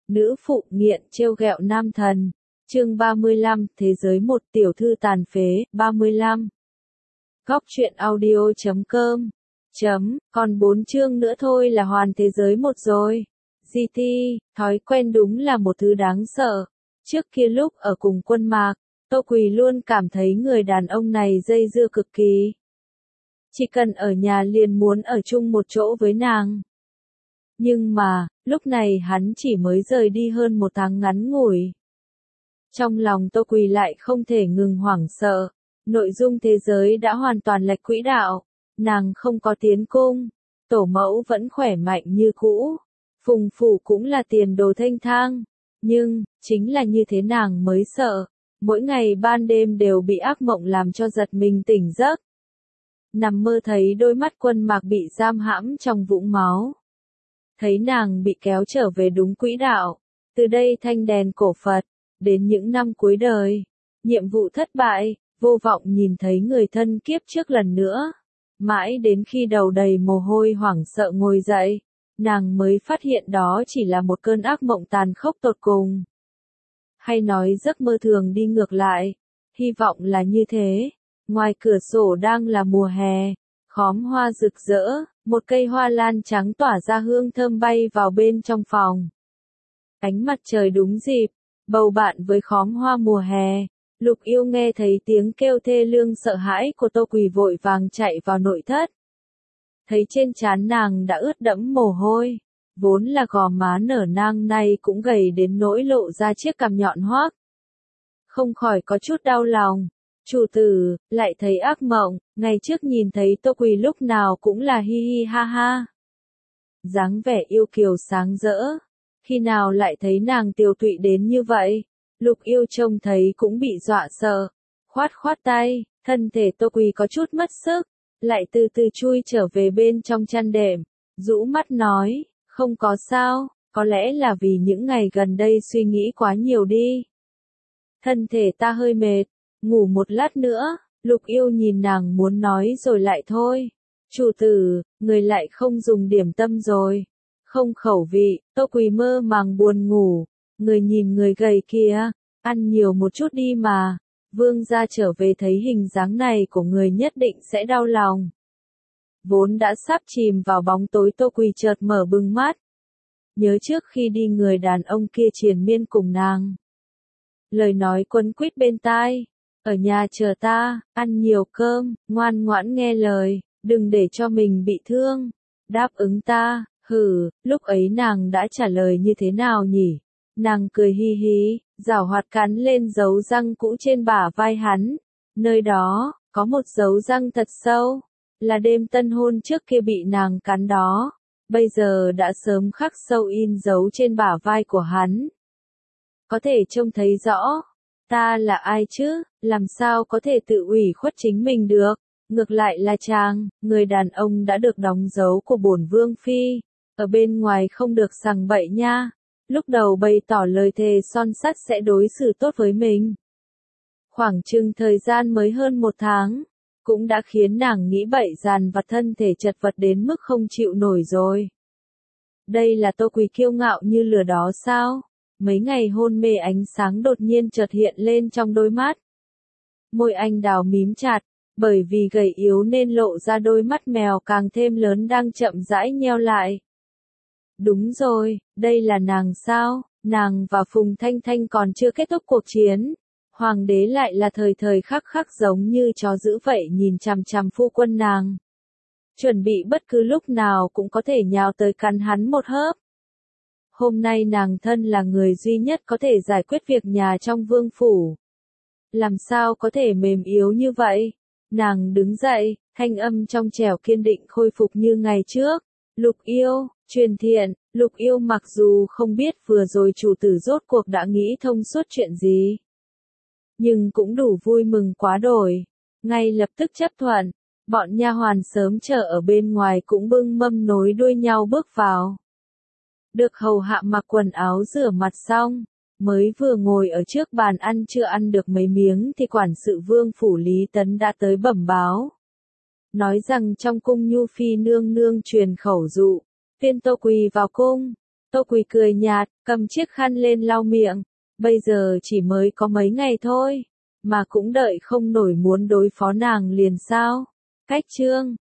Nữ phụ nghiện trêu ghẹo nam thần. Chương 35, Thế giới một tiểu thư tàn phế, 35. Góc truyện audio.com. Còn 4 chương nữa thôi là hoàn thế giới một rồi. GT, thói quen đúng là một thứ đáng sợ. Trước kia lúc ở cùng Quân Mạc, Tô Quỳ luôn cảm thấy người đàn ông này dây dưa cực kỳ. Chỉ cần ở nhà liền muốn ở chung một chỗ với nàng. Nhưng mà, lúc này hắn chỉ mới rời đi hơn 1 tháng ngắn ngủi. Trong lòng Tô Quỳ lại không thể ngừng hoảng sợ. Nội dung thế giới đã hoàn toàn lệch quỹ đạo. Nàng không có tiến cung. Tổ mẫu vẫn khỏe mạnh như cũ. Phùng phủ cũng là tiền đồ thênh thang. Nhưng, chính là như thế nàng mới sợ. Mỗi ngày ban đêm đều bị ác mộng làm cho giật mình tỉnh giấc. Nằm mơ thấy đôi mắt Quân Mạc bị giam hãm trong vũng máu. Thấy nàng bị kéo trở về đúng quỹ đạo. Từ đây thanh đèn cổ Phật, đến những năm cuối đời. Nhiệm vụ thất bại, vô vọng nhìn thấy người thân kiếp trước lần nữa. Mãi đến khi đầu đầy mồ hôi hoảng sợ ngồi dậy, nàng mới phát hiện đó chỉ là một cơn ác mộng tàn khốc tột cùng. Hay nói giấc mơ thường đi ngược lại, hy vọng là như thế. Ngoài cửa sổ đang là mùa hè, khóm hoa rực rỡ, một cây hoa lan trắng tỏa ra hương thơm bay vào bên trong phòng. Ánh mặt trời đúng dịp, bầu bạn với khóm hoa mùa hè. Lục Yêu nghe thấy tiếng kêu thê lương sợ hãi của Tô Quỳ vội vàng chạy vào nội thất. Thấy trên trán nàng đã ướt đẫm mồ hôi, vốn là gò má nở nang nay cũng gầy đến nỗi lộ ra chiếc cằm nhọn hoác. Không khỏi có chút đau lòng. Chủ tử, lại thấy ác mộng, ngày trước nhìn thấy Tô Quỳ lúc nào cũng là hi hi ha ha. Dáng vẻ yêu kiều sáng rỡ, khi nào lại thấy nàng tiều tụy đến như vậy, Lục Yêu trông thấy cũng bị dọa sợ, khoát khoát tay, thân thể Tô Quỳ có chút mất sức, lại từ từ chui trở về bên trong chăn đệm, rũ mắt nói, không có sao, có lẽ là vì những ngày gần đây suy nghĩ quá nhiều đi. Thân thể ta hơi mệt. Ngủ một lát nữa. Lục Yêu nhìn nàng muốn nói rồi lại thôi. Chủ tử, người lại không dùng điểm tâm rồi. Không khẩu vị. Tô Quỳ mơ màng buồn ngủ. Người nhìn người gầy kia, ăn nhiều một chút đi mà. Vương gia trở về thấy hình dáng này của người nhất định sẽ đau lòng. Vốn đã sắp chìm vào bóng tối, Tô Quỳ chợt mở bừng mắt. Nhớ trước khi đi người đàn ông kia triền miên cùng nàng. Lời nói quấn quýt bên tai. Ở nhà chờ ta, ăn nhiều cơm, ngoan ngoãn nghe lời, đừng để cho mình bị thương. Đáp ứng ta, lúc ấy nàng đã trả lời như thế nào nhỉ? Nàng cười hi hi, giảo hoạt cắn lên dấu răng cũ trên bả vai hắn. Nơi đó, có một dấu răng thật sâu, là đêm tân hôn trước kia bị nàng cắn đó. Bây giờ đã sớm khắc sâu in dấu trên bả vai của hắn. Có thể trông thấy rõ. Ta là ai chứ, làm sao có thể tự ủy khuất chính mình được, ngược lại là chàng, người đàn ông đã được đóng dấu của bổn vương phi, ở bên ngoài không được sằng bậy nha, lúc đầu bày tỏ lời thề son sắt sẽ đối xử tốt với mình. Khoảng chừng thời gian mới hơn 1 tháng, cũng đã khiến nàng nghĩ bậy dàn vặt thân thể chật vật đến mức không chịu nổi rồi. Đây là Tô Quỳ kiêu ngạo như lửa đó sao? Mấy ngày hôn mê ánh sáng đột nhiên chợt hiện lên trong đôi mắt. Môi anh đào mím chặt, bởi vì gầy yếu nên lộ ra đôi mắt mèo càng thêm lớn đang chậm rãi nheo lại. Đúng rồi, đây là nàng sao? Nàng và Phùng Thanh Thanh còn chưa kết thúc cuộc chiến. Hoàng đế lại là thời thời khắc khắc giống như chó dữ vậy nhìn chằm chằm phu quân nàng. Chuẩn bị bất cứ lúc nào cũng có thể nhào tới cắn hắn một hớp. Hôm nay nàng thân là người duy nhất có thể giải quyết việc nhà trong vương phủ. Làm sao có thể mềm yếu như vậy? Nàng đứng dậy, thanh âm trong trẻo kiên định khôi phục như ngày trước. Lục Yêu, truyền thiện. Lục Yêu mặc dù không biết vừa rồi chủ tử rốt cuộc đã nghĩ thông suốt chuyện gì, nhưng cũng đủ vui mừng quá đổi. Ngay lập tức chấp thuận, bọn nha hoàn sớm chờ ở bên ngoài cũng bưng mâm nối đuôi nhau bước vào. Được hầu hạ mặc quần áo rửa mặt xong, mới vừa ngồi ở trước bàn ăn chưa ăn được mấy miếng thì quản sự vương phủ Lý Tấn đã tới bẩm báo. Nói rằng trong cung Nhu Phi nương nương truyền khẩu dụ, phiên Tô Quỳ vào cung. Tô Quỳ cười nhạt, cầm chiếc khăn lên lau miệng. Bây giờ chỉ mới có mấy ngày thôi, mà cũng đợi không nổi muốn đối phó nàng liền sao? Cách chương